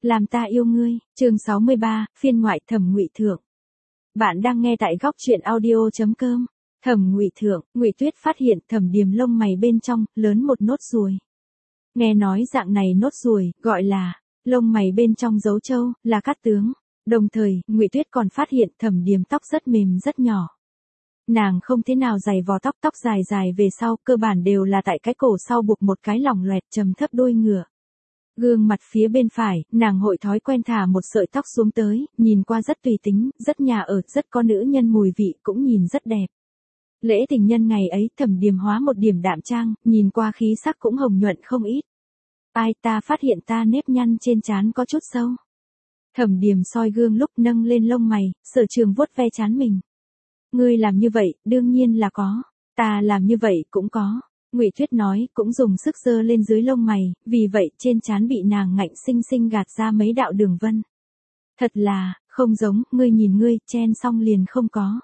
Làm ta yêu ngươi, chương 63, phiên ngoại Thẩm Ngụy Thượng. Bạn đang nghe tại góc truyện audio.com. Thẩm Ngụy Thượng, Ngụy Tuyết phát hiện Thẩm Điềm lông mày bên trong, lớn một nốt ruồi. Nghe nói dạng này nốt ruồi, gọi là, lông mày bên trong dấu trâu, là cát tướng. Đồng thời, Ngụy Tuyết còn phát hiện Thẩm Điềm tóc rất mềm rất nhỏ. Nàng không thế nào dày vò tóc dài dài về sau, cơ bản đều là tại cái cổ sau buộc một cái lỏng loẹt trầm thấp đuôi ngựa. Gương mặt phía bên phải, nàng hội thói quen thả một sợi tóc xuống tới, nhìn qua rất tùy tính, rất nhà ở, rất có nữ nhân mùi vị, cũng nhìn rất đẹp. Lễ tình nhân ngày ấy Thẩm Điềm hóa một điểm đạm trang, nhìn qua khí sắc cũng hồng nhuận không ít. Ai ta phát hiện ta nếp nhăn trên trán có chút sâu. Thẩm Điềm soi gương lúc nâng lên lông mày, Sở Trường vuốt ve trán mình. Ngươi làm như vậy, đương nhiên là có. Ta làm như vậy cũng có. Ngụy Tuyết nói, cũng dùng sức giơ lên dưới lông mày, vì vậy trên trán bị nàng ngạnh xinh xinh gạt ra mấy đạo đường vân. Thật là, không giống, ngươi nhìn ngươi, chen xong liền không có.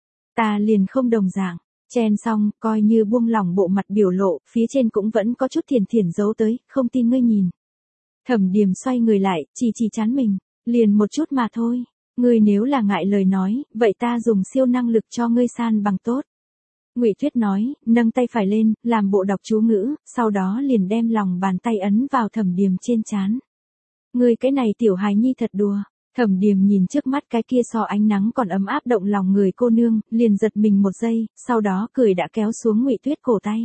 Ta liền không đồng dạng, chen xong, coi như buông lỏng bộ mặt biểu lộ, phía trên cũng vẫn có chút thiển giấu tới, không tin ngươi nhìn. Thẩm Điềm xoay người lại, chỉ trán mình, liền một chút mà thôi. Ngươi nếu là ngại lời nói, vậy ta dùng siêu năng lực cho ngươi san bằng tốt. Ngụy Tuyết nói, nâng tay phải lên, làm bộ đọc chú ngữ, sau đó liền đem lòng bàn tay ấn vào Thẩm Điềm trên trán. Ngươi cái này tiểu hài nhi thật đùa. Thẩm Điềm nhìn trước mắt cái kia so ánh nắng còn ấm áp động lòng người cô nương, liền giật mình một giây, sau đó cười đã kéo xuống Ngụy Tuyết cổ tay.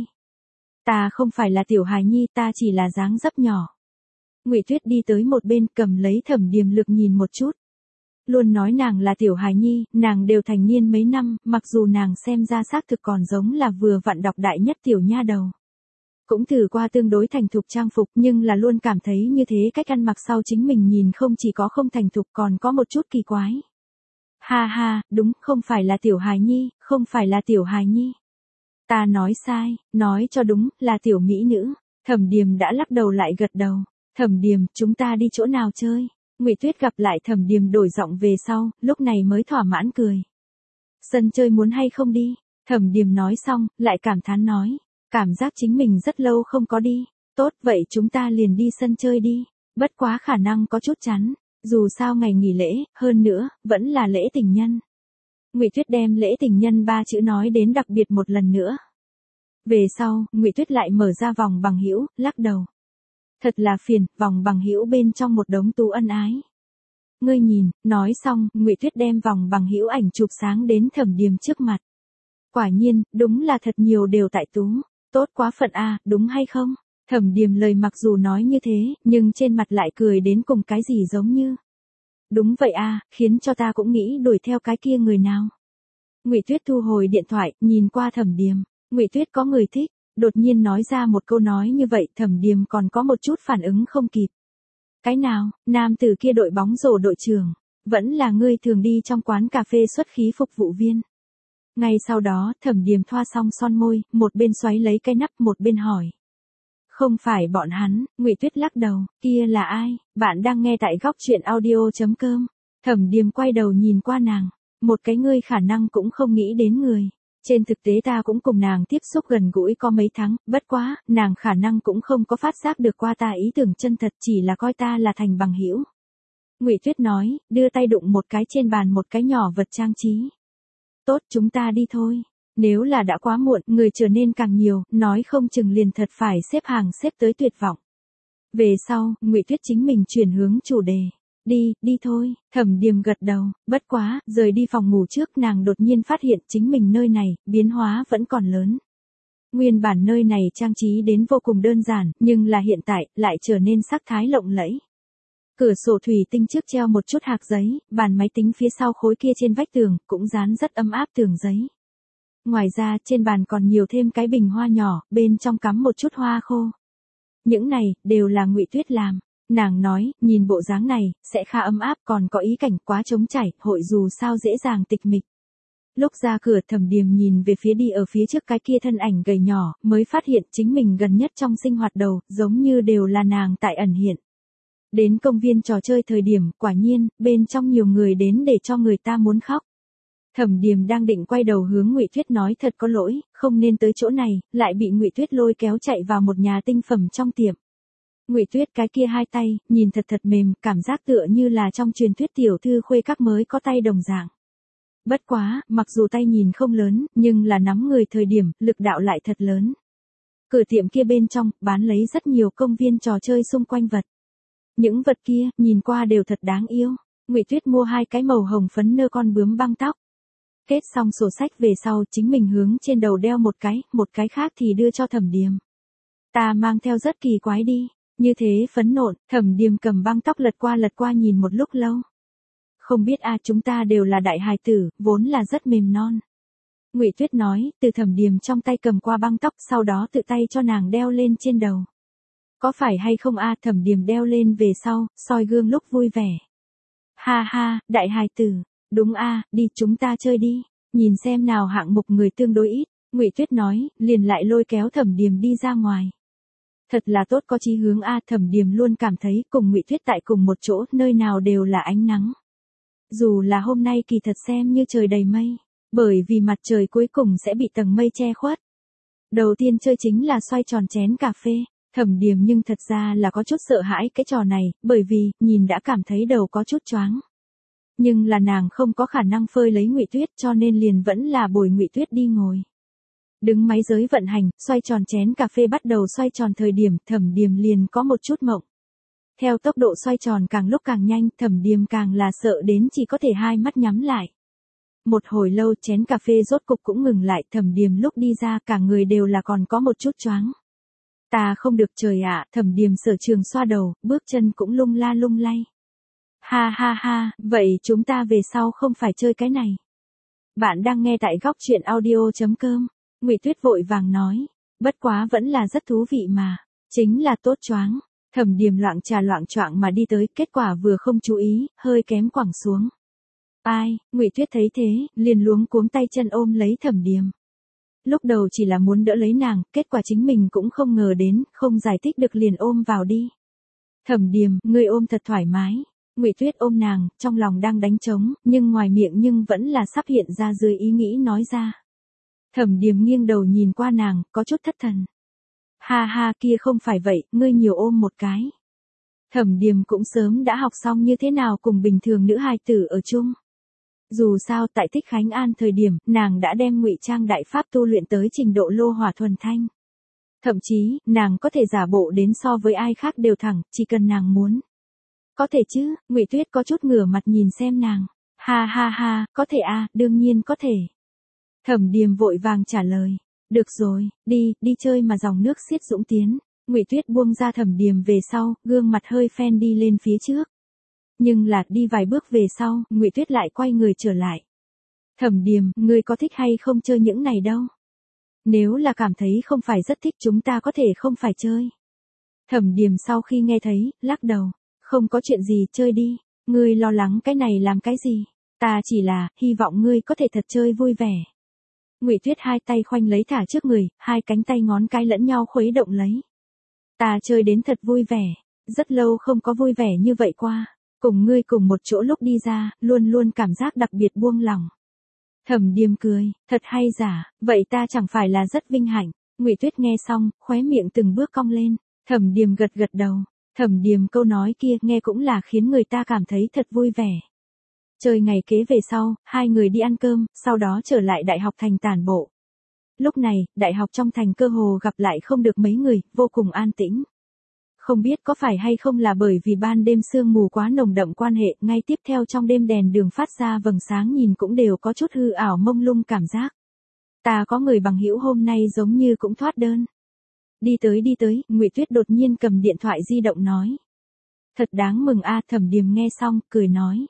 Ta không phải là tiểu hài nhi, ta chỉ là dáng dấp nhỏ. Ngụy Tuyết đi tới một bên cầm lấy Thẩm Điềm lực nhìn một chút. Luôn nói nàng là tiểu hài nhi, nàng đều thành niên mấy năm, mặc dù nàng xem ra xác thực còn giống là vừa vặn đọc đại nhất tiểu nha đầu. Cũng thử qua tương đối thành thục trang phục nhưng là luôn cảm thấy như thế cách ăn mặc sau chính mình nhìn không chỉ có không thành thục còn có một chút kỳ quái. Ha ha, đúng, không phải là tiểu hài nhi, không phải là tiểu hài nhi. Ta nói sai, nói cho đúng, là tiểu mỹ nữ. Thẩm Điềm đã lắc đầu lại gật đầu. Thẩm Điềm, chúng ta đi chỗ nào chơi? Ngụy Tuyết gặp lại Thẩm Điềm đổi giọng về sau, lúc này mới thỏa mãn cười. Sân chơi muốn hay không đi? Thẩm Điềm nói xong, lại cảm thán nói. Cảm giác chính mình rất lâu không có đi. Tốt vậy chúng ta liền đi sân chơi đi. Bất quá khả năng có chút chán. Dù sao ngày nghỉ lễ, hơn nữa, vẫn là lễ tình nhân. Ngụy Tuyết đem lễ tình nhân 3 chữ nói đến đặc biệt một lần nữa. Về sau, Ngụy Tuyết lại mở ra vòng bằng hữu, lắc đầu. Thật là phiền, vòng bằng hữu bên trong một đống tú ân ái. Ngươi nhìn, nói xong, Ngụy Tuyết đem vòng bằng hữu ảnh chụp sáng đến Thẩm Điềm trước mặt. Quả nhiên, đúng là thật nhiều đều tại tú. Tốt quá phận a, đúng hay không? Thẩm Điềm lời mặc dù nói như thế, nhưng trên mặt lại cười đến cùng cái gì giống như. Đúng vậy a, khiến cho ta cũng nghĩ đuổi theo cái kia người nào. Ngụy Tuyết thu hồi điện thoại, nhìn qua Thẩm Điềm. Ngụy Tuyết có người thích. Đột nhiên nói ra một câu nói như vậy, Thẩm Điềm còn có một chút phản ứng không kịp. Cái nào, nam tử kia đội bóng rổ đội trưởng, vẫn là ngươi thường đi trong quán cà phê xuất khí phục vụ viên. Ngay sau đó, Thẩm Điềm thoa xong son môi, một bên xoáy lấy cái nắp một bên hỏi. Không phải bọn hắn, Ngụy Tuyết lắc đầu, kia là ai? Bạn đang nghe tại góc truyện audio.com. Thẩm Điềm quay đầu nhìn qua nàng, một cái ngươi khả năng cũng không nghĩ đến người. Trên thực tế ta cũng cùng nàng tiếp xúc gần gũi có mấy tháng, bất quá, nàng khả năng cũng không có phát giác được qua ta ý tưởng chân thật, chỉ là coi ta là thành bằng hữu. Ngụy Tuyết nói, đưa tay đụng một cái trên bàn một cái nhỏ vật trang trí. Tốt, chúng ta đi thôi. Nếu là đã quá muộn, người trở nên càng nhiều, nói không chừng liền thật phải xếp hàng xếp tới tuyệt vọng. Về sau, Ngụy Tuyết chính mình chuyển hướng chủ đề. Đi thôi, Thẩm Điềm gật đầu, bất quá, rời đi phòng ngủ trước nàng đột nhiên phát hiện chính mình nơi này, biến hóa vẫn còn lớn. Nguyên bản nơi này trang trí đến vô cùng đơn giản, nhưng là hiện tại, lại trở nên sắc thái lộng lẫy. Cửa sổ thủy tinh trước treo một chút hạc giấy, bàn máy tính phía sau khối kia trên vách tường, cũng dán rất ấm áp tường giấy. Ngoài ra, trên bàn còn nhiều thêm cái bình hoa nhỏ, bên trong cắm một chút hoa khô. Những này, đều là Ngụy Tuyết làm. Nàng nói, nhìn bộ dáng này, sẽ khá ấm áp còn có ý cảnh quá trống trải, hội dù sao dễ dàng tịch mịch. Lúc ra cửa Thẩm Điềm nhìn về phía đi ở phía trước cái kia thân ảnh gầy nhỏ, mới phát hiện chính mình gần nhất trong sinh hoạt đầu, giống như đều là nàng tại ẩn hiện. Đến công viên trò chơi thời điểm, quả nhiên, bên trong nhiều người đến để cho người ta muốn khóc. Thẩm Điềm đang định quay đầu hướng Ngụy Tuyết nói thật có lỗi, không nên tới chỗ này, lại bị Ngụy Tuyết lôi kéo chạy vào một nhà tinh phẩm trong tiệm. Ngụy Tuyết cái kia hai tay, nhìn thật thật mềm, cảm giác tựa như là trong truyền thuyết tiểu thư khuê các mới có tay đồng dạng. Bất quá, mặc dù tay nhìn không lớn, nhưng là nắm người thời điểm, lực đạo lại thật lớn. Cửa tiệm kia bên trong, bán lấy rất nhiều công viên trò chơi xung quanh vật. Những vật kia, nhìn qua đều thật đáng yêu. Ngụy Tuyết mua 2 cái màu hồng phấn nơ con bướm băng tóc. Kết xong sổ sách về sau, chính mình hướng trên đầu đeo một cái khác thì đưa cho Thẩm Điềm. Ta mang theo rất kỳ quái đi, như thế phấn nộn. Thẩm Điềm cầm băng tóc lật qua nhìn một lúc lâu. Không biết chúng ta đều là đại hài tử, vốn là rất mềm non. Ngụy Tuyết nói, từ Thẩm Điềm trong tay cầm qua băng tóc, sau đó tự tay cho nàng đeo lên trên đầu. Có phải hay không Thẩm Điềm đeo lên về sau, soi gương lúc vui vẻ. Ha ha, đại hài tử, đúng đi chúng ta chơi đi, nhìn xem nào hạng mục người tương đối ít. Ngụy Tuyết nói, liền lại lôi kéo Thẩm Điềm đi ra ngoài. Thật là tốt có chí hướng Thẩm Điềm luôn cảm thấy cùng Ngụy Tuyết tại cùng một chỗ, nơi nào đều là ánh nắng. Dù là hôm nay kỳ thật xem như trời đầy mây, bởi vì mặt trời cuối cùng sẽ bị tầng mây che khuất. Đầu tiên chơi chính là xoay tròn chén cà phê. Thẩm Điềm nhưng thật ra là có chút sợ hãi cái trò này, bởi vì, nhìn đã cảm thấy đầu có chút choáng. Nhưng là nàng không có khả năng phơi lấy Ngụy Tuyết cho nên liền vẫn là bồi Ngụy Tuyết đi ngồi. Đứng máy giới vận hành, xoay tròn chén cà phê bắt đầu xoay tròn thời điểm, Thẩm Điềm liền có một chút mộng. Theo tốc độ xoay tròn càng lúc càng nhanh, Thẩm Điềm càng là sợ đến chỉ có thể hai mắt nhắm lại. Một hồi lâu chén cà phê rốt cục cũng ngừng lại, Thẩm Điềm lúc đi ra cả người đều là còn có một chút choáng. Ta không được trời Thẩm Điềm sở trường xoa đầu, bước chân cũng lung la lung lay. Ha ha ha, vậy chúng ta về sau không phải chơi cái này. Bạn đang nghe tại góc truyện audio.com. Ngụy Tuyết vội vàng nói, bất quá vẫn là rất thú vị mà, chính là tốt choáng. Thẩm Điềm loạng choạng mà đi tới, kết quả vừa không chú ý, hơi kém quẳng xuống. Ngụy Tuyết thấy thế, liền luống cuống tay chân ôm lấy Thẩm Điềm. Lúc đầu chỉ là muốn đỡ lấy nàng, kết quả chính mình cũng không ngờ đến, không giải thích được liền ôm vào đi. Thẩm Điềm, ngươi ôm thật thoải mái. Ngụy Tuyết ôm nàng, trong lòng đang đánh trống, nhưng ngoài miệng nhưng vẫn là sắp hiện ra dưới ý nghĩ nói ra. Thẩm Điềm nghiêng đầu nhìn qua nàng, có chút thất thần. Ha ha, kia không phải vậy, ngươi nhiều ôm một cái. Thẩm Điềm cũng sớm đã học xong như thế nào cùng bình thường nữ hài tử ở chung. Dù sao tại Thích Khánh An thời điểm, nàng đã đem ngụy trang đại pháp tu luyện tới trình độ lô hỏa thuần thanh. Thậm chí, nàng có thể giả bộ đến so với ai khác đều thẳng, chỉ cần nàng muốn. Có thể chứ, Ngụy Tuyết có chút ngửa mặt nhìn xem nàng. Ha ha ha, có thể đương nhiên có thể. Thẩm Điềm vội vàng trả lời. Được rồi, đi chơi mà dòng nước xiết dũng tiến. Ngụy Tuyết buông ra Thẩm Điềm về sau, gương mặt hơi phen đi lên phía trước. Nhưng là đi vài bước về sau, Ngụy Tuyết lại quay người trở lại. Thẩm Điềm, ngươi có thích hay không chơi những này đâu? Nếu là cảm thấy không phải rất thích chúng ta có thể không phải chơi. Thẩm Điềm sau khi nghe thấy, lắc đầu. Không có chuyện gì, chơi đi. Ngươi lo lắng cái này làm cái gì? Ta chỉ là, hy vọng ngươi có thể thật chơi vui vẻ. Ngụy Tuyết hai tay khoanh lấy thả trước người, hai cánh tay ngón cái lẫn nhau khuấy động lấy. Ta chơi đến thật vui vẻ. Rất lâu không có vui vẻ như vậy qua. Cùng ngươi cùng một chỗ lúc đi ra, luôn luôn cảm giác đặc biệt buông lòng. Thẩm Điềm cười, thật hay giả, vậy ta chẳng phải là rất vinh hạnh. Ngụy Tuyết nghe xong, khóe miệng từng bước cong lên. Thẩm Điềm gật gật đầu. Thẩm Điềm câu nói kia nghe cũng là khiến người ta cảm thấy thật vui vẻ. Chơi ngày kế về sau, hai người đi ăn cơm, sau đó trở lại đại học thành tản bộ. Lúc này, đại học trong thành cơ hồ gặp lại không được mấy người, vô cùng an tĩnh. Không biết có phải hay không là bởi vì ban đêm sương mù quá nồng đậm quan hệ, ngay tiếp theo trong đêm đèn đường phát ra vầng sáng nhìn cũng đều có chút hư ảo mông lung cảm giác. Ta có người bằng hữu hôm nay giống như cũng thoát đơn. Đi tới, Ngụy Tuyết đột nhiên cầm điện thoại di động nói. Thật đáng mừng Thẩm Điềm nghe xong, cười nói.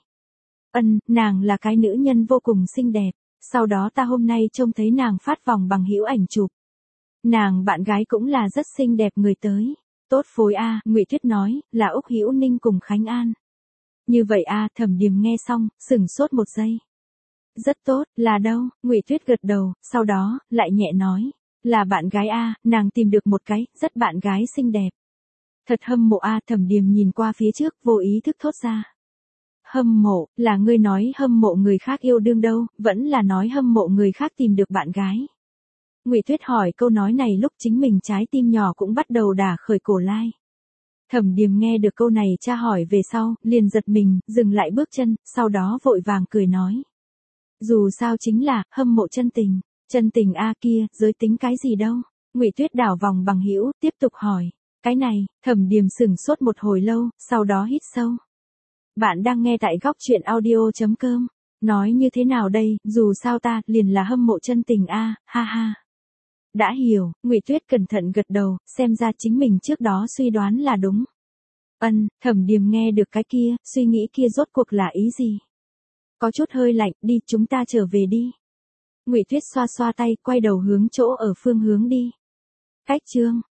Nàng là cái nữ nhân vô cùng xinh đẹp, sau đó ta hôm nay trông thấy nàng phát vòng bằng hữu ảnh chụp. Nàng bạn gái cũng là rất xinh đẹp người tới. Tốt phối Ngụy Tuyết nói, là Úc Hữu Ninh cùng Khánh An. Như vậy Thẩm Điềm nghe xong, sửng sốt một giây. Rất tốt, là đâu? Ngụy Tuyết gật đầu, sau đó, lại nhẹ nói. Là bạn gái nàng tìm được một cái, rất bạn gái xinh đẹp. Thật hâm mộ Thẩm Điềm nhìn qua phía trước, vô ý thức thốt ra. Hâm mộ, là ngươi nói hâm mộ người khác yêu đương đâu, vẫn là nói hâm mộ người khác tìm được bạn gái. Ngụy Tuyết hỏi câu nói này lúc chính mình trái tim nhỏ cũng bắt đầu đả khởi cổ lai. Thẩm Điềm nghe được câu này cha hỏi về sau, liền giật mình, dừng lại bước chân, sau đó vội vàng cười nói. Dù sao chính là, hâm mộ chân tình a kia, giới tính cái gì đâu. Ngụy Tuyết đảo vòng bằng hữu, tiếp tục hỏi. Cái này, Thẩm Điềm sững sốt một hồi lâu, sau đó hít sâu. Bạn đang nghe tại góc truyện audio.com. Nói như thế nào đây, dù sao ta, liền là hâm mộ chân tình a, ha ha. Đã hiểu, Ngụy Tuyết cẩn thận gật đầu, xem ra chính mình trước đó suy đoán là đúng. Thẩm Điềm nghe được cái kia, suy nghĩ kia rốt cuộc là ý gì? Có chút hơi lạnh, đi, chúng ta trở về đi. Ngụy Tuyết xoa xoa tay, quay đầu hướng chỗ ở phương hướng đi. Cách chương